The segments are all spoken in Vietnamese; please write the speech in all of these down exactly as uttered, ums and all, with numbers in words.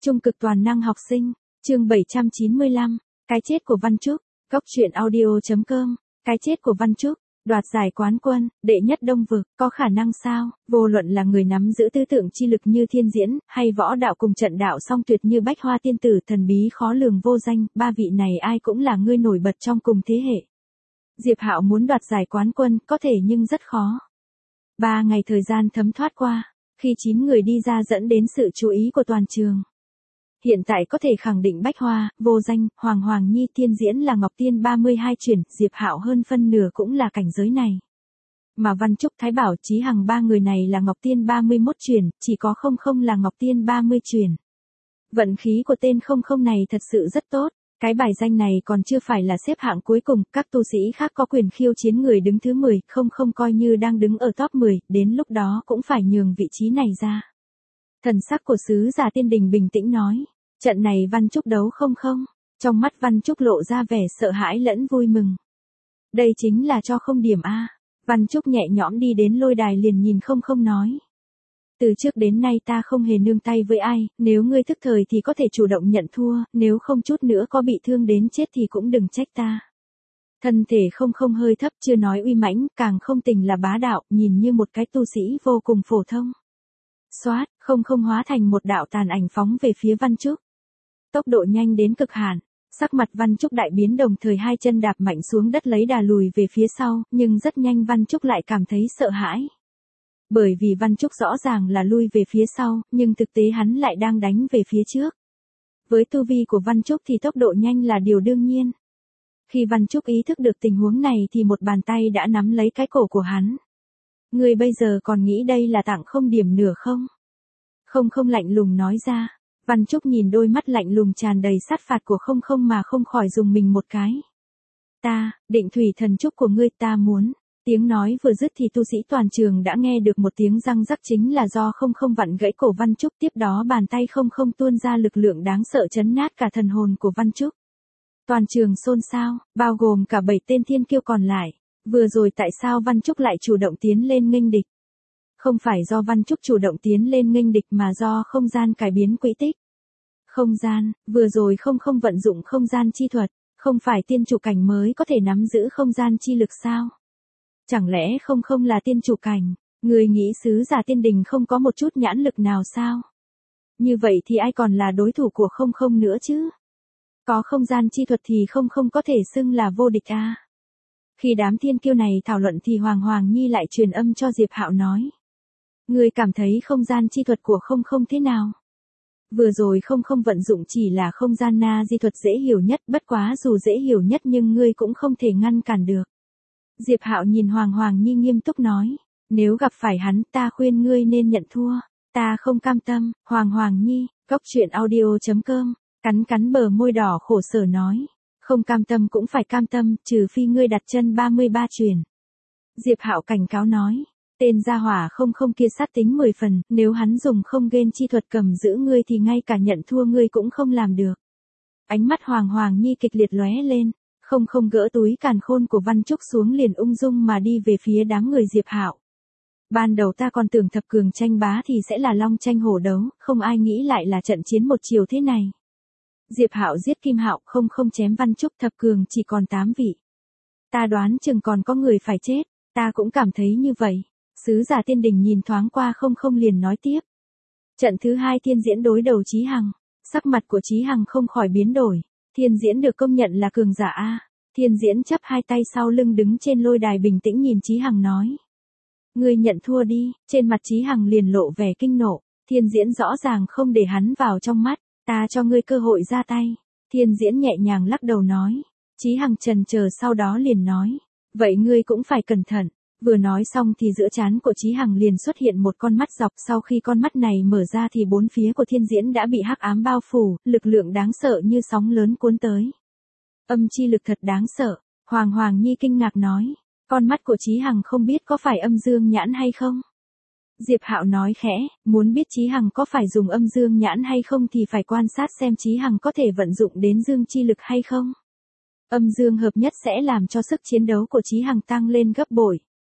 Trung cực toàn năng học sinh, chương bảy trăm chín mươi lăm, cái chết của Văn Trúc, góc truyện audio chấm com, cái chết của Văn Trúc, đoạt giải quán quân, đệ nhất Đông vực, có khả năng sao? Vô luận là người nắm giữ tư tưởng chi lực như thiên diễn, hay võ đạo cùng trận đạo song tuyệt như bách hoa tiên tử thần bí khó lường vô danh, ba vị này ai cũng là người nổi bật trong cùng thế hệ. Diệp Hạo muốn đoạt giải quán quân, có thể nhưng rất khó. Ba ngày thời gian thấm thoát qua, khi chín người đi ra dẫn đến sự chú ý của toàn trường. Hiện tại có thể khẳng định Bách Hoa, Vô Danh, Hoàng Hoàng Nhi Thiên Diễn là Ngọc Tiên ba mươi hai chuyển, Diệp Hạo hơn phân nửa cũng là cảnh giới này. Mà Văn Trúc, Thái Bảo, Chí Hằng ba người này là Ngọc Tiên ba mươi mốt chuyển, chỉ có không không là Ngọc Tiên ba mươi chuyển. Vận khí của tên không không này thật sự rất tốt, cái bài danh này còn chưa phải là xếp hạng cuối cùng, các tu sĩ khác có quyền khiêu chiến người đứng thứ mười, không không coi như đang đứng ở top mười, đến lúc đó cũng phải nhường vị trí này ra. Thần sắc của sứ giả Tiên Đình bình tĩnh nói. Trận này Văn Trúc đấu không không, trong mắt Văn Trúc lộ ra vẻ sợ hãi lẫn vui mừng. Đây chính là cho không điểm A. Văn Trúc nhẹ nhõm đi đến lôi đài liền nhìn không không nói. Từ trước đến nay ta không hề nương tay với ai, nếu ngươi thức thời thì có thể chủ động nhận thua, nếu không chút nữa có bị thương đến chết thì cũng đừng trách ta. Thân thể không không hơi thấp, chưa nói uy mãnh, càng không tình là bá đạo, nhìn như một cái tu sĩ vô cùng phổ thông. Xoát, không không hóa thành một đạo tàn ảnh phóng về phía Văn Trúc. Tốc độ nhanh đến cực hạn, sắc mặt Văn Trúc đại biến, đồng thời hai chân đạp mạnh xuống đất lấy đà lùi về phía sau, nhưng rất nhanh Văn Trúc lại cảm thấy sợ hãi. Bởi vì Văn Trúc rõ ràng là lui về phía sau, nhưng thực tế hắn lại đang đánh về phía trước. Với tu vi của Văn Trúc thì tốc độ nhanh là điều đương nhiên. Khi Văn Trúc ý thức được tình huống này thì một bàn tay đã nắm lấy cái cổ của hắn. Ngươi bây giờ còn nghĩ đây là tặng không điểm nửa không? Không không lạnh lùng nói ra. Văn Trúc nhìn đôi mắt lạnh lùng tràn đầy sát phạt của không không mà không khỏi dùng mình một cái. Ta, định thủy thần trúc của ngươi ta muốn. Tiếng nói vừa dứt thì tu sĩ toàn trường đã nghe được một tiếng răng rắc, chính là do không không vặn gãy cổ Văn Trúc, tiếp đó bàn tay không không tuôn ra lực lượng đáng sợ chấn nát cả thần hồn của Văn Trúc. Toàn trường xôn xao, bao gồm cả bảy tên thiên kiêu còn lại. Vừa rồi tại sao Văn Trúc lại chủ động tiến lên nghênh địch? Không phải do Văn Trúc chủ động tiến lên nghênh địch mà do không gian cải biến quỹ tích. Không gian, vừa rồi không không vận dụng không gian chi thuật, không phải tiên chủ cảnh mới có thể nắm giữ không gian chi lực sao? Chẳng lẽ không không là tiên chủ cảnh, người nghĩ sứ giả Tiên Đình không có một chút nhãn lực nào sao? Như vậy thì ai còn là đối thủ của không không nữa chứ? Có không gian chi thuật thì không không có thể xưng là vô địch à? Khi đám thiên kiêu này thảo luận thì Hoàng Hoàng Nhi lại truyền âm cho Diệp Hạo nói. Ngươi cảm thấy không gian chi thuật của không không thế nào? Vừa rồi không không vận dụng chỉ là không gian na di thuật dễ hiểu nhất, bất quá dù dễ hiểu nhất nhưng ngươi cũng không thể ngăn cản được. Diệp Hạo nhìn Hoàng Hoàng Nhi nghiêm túc nói, nếu gặp phải hắn ta khuyên ngươi nên nhận thua, ta không cam tâm. Hoàng Hoàng Nhi, góc truyện audio chấm com, cắn cắn bờ môi đỏ khổ sở nói, không cam tâm cũng phải cam tâm, trừ phi ngươi đặt chân ba mươi ba truyền. Diệp Hạo cảnh cáo nói. Tên gia hỏa không không kia sát tính mười phần, nếu hắn dùng không ghen chi thuật cầm giữ ngươi thì ngay cả nhận thua ngươi cũng không làm được. Ánh mắt Hoàng Hoàng Nhi kịch liệt lóe lên, không không gỡ túi càn khôn của Văn Trúc xuống liền ung dung mà đi về phía đám người Diệp Hạo. Ban đầu ta còn tưởng thập cường tranh bá thì sẽ là long tranh hổ đấu, không ai nghĩ lại là trận chiến một chiều thế này. Diệp Hạo giết Kim Hạo, không không chém Văn Trúc, thập cường chỉ còn tám vị. Ta đoán chừng còn có người phải chết, ta cũng cảm thấy như vậy. Sứ giả Tiên Đình nhìn thoáng qua không không liền nói tiếp. Trận thứ hai Thiên Diễn đối đầu Chí Hằng, sắc mặt của Chí Hằng không khỏi biến đổi. Thiên Diễn được công nhận là cường giả A. Thiên Diễn chắp hai tay sau lưng đứng trên lôi đài bình tĩnh nhìn Chí Hằng nói. Ngươi nhận thua đi, trên mặt Chí Hằng liền lộ vẻ kinh nộ. Thiên Diễn rõ ràng không để hắn vào trong mắt, ta cho ngươi cơ hội ra tay. Thiên Diễn nhẹ nhàng lắc đầu nói. Chí Hằng chần chờ sau đó liền nói. Vậy ngươi cũng phải cẩn thận. Vừa nói xong thì giữa trán của Chí Hằng liền xuất hiện một con mắt dọc, sau khi con mắt này mở ra thì bốn phía của Thiên Diễn đã bị hắc ám bao phủ, lực lượng đáng sợ như sóng lớn cuốn tới. Âm chi lực thật đáng sợ, Hoàng Hoàng Nhi kinh ngạc nói, con mắt của Chí Hằng không biết có phải âm dương nhãn hay không? Diệp Hạo nói khẽ, muốn biết Chí Hằng có phải dùng âm dương nhãn hay không thì phải quan sát xem Chí Hằng có thể vận dụng đến dương chi lực hay không. Âm dương hợp nhất sẽ làm cho sức chiến đấu của Chí Hằng tăng lên gấp bội.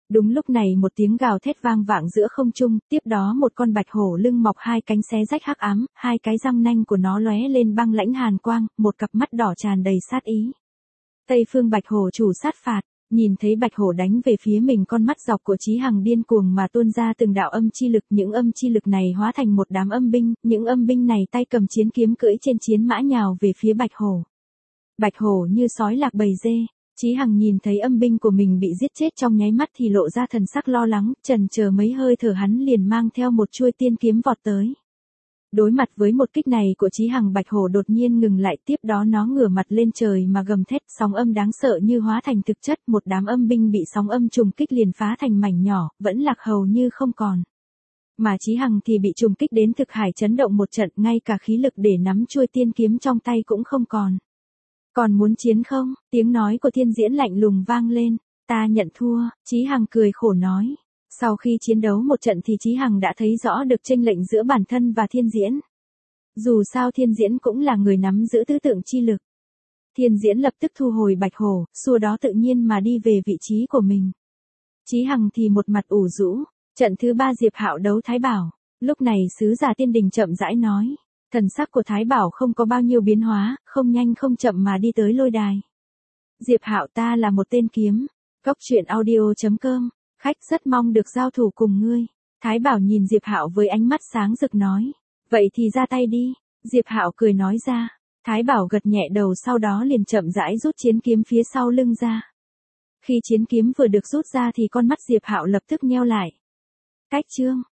Đúng lúc này một tiếng gào thét vang vọng giữa không trung, tiếp đó một con bạch hổ lưng mọc hai cánh xé rách hắc ám, hai cái răng nanh của nó lóe lên băng lãnh hàn quang, một cặp mắt đỏ tràn đầy sát ý. Tây Phương Bạch Hổ chủ sát phạt, nhìn thấy Bạch Hổ đánh về phía mình, con mắt dọc của Chí Hằng điên cuồng mà tuôn ra từng đạo âm chi lực, những âm chi lực này hóa thành một đám âm binh, những âm binh này tay cầm chiến kiếm cưỡi trên chiến mã nhào về phía Bạch Hổ. Bạch Hổ như sói lạc bầy dê. Chí Hằng nhìn thấy âm binh của mình bị giết chết trong nháy mắt thì lộ ra thần sắc lo lắng, chần chờ mấy hơi thở hắn liền mang theo một chuôi tiên kiếm vọt tới. Đối mặt với một kích này của Chí Hằng, Bạch Hổ đột nhiên ngừng lại, tiếp đó nó ngửa mặt lên trời mà gầm thét, sóng âm đáng sợ như hóa thành thực chất, một đám âm binh bị sóng âm trùng kích liền phá thành mảnh nhỏ, vẫn lạc hầu như không còn. Mà Chí Hằng thì bị trùng kích đến thực hải chấn động một trận, ngay cả khí lực để nắm chuôi tiên kiếm trong tay cũng không còn. Còn muốn chiến không? Tiếng nói của Thiên Diễn lạnh lùng vang lên. Ta nhận thua, Chí Hằng cười khổ nói. Sau khi chiến đấu một trận thì Chí Hằng đã thấy rõ được chênh lệch giữa bản thân và Thiên Diễn. Dù sao Thiên Diễn cũng là người nắm giữ tứ tượng chi lực. Thiên Diễn lập tức thu hồi Bạch Hổ, xua đó tự nhiên mà đi về vị trí của mình. Chí Hằng thì một mặt ủ rũ. Trận thứ ba Diệp Hạo đấu Thái Bảo. Lúc này sứ giả Tiên Đình chậm rãi nói. Thần sắc của Thái Bảo không có bao nhiêu biến hóa, không nhanh không chậm mà đi tới lôi đài. Diệp Hạo, ta là một tên kiếm. Cốc truyện audio chấm com. Khách rất mong được giao thủ cùng ngươi. Thái Bảo nhìn Diệp Hạo với ánh mắt sáng rực nói. Vậy thì ra tay đi. Diệp Hạo cười nói ra. Thái Bảo gật nhẹ đầu, sau đó liền chậm rãi rút chiến kiếm phía sau lưng ra. Khi chiến kiếm vừa được rút ra thì con mắt Diệp Hạo lập tức nheo lại. Cách chương.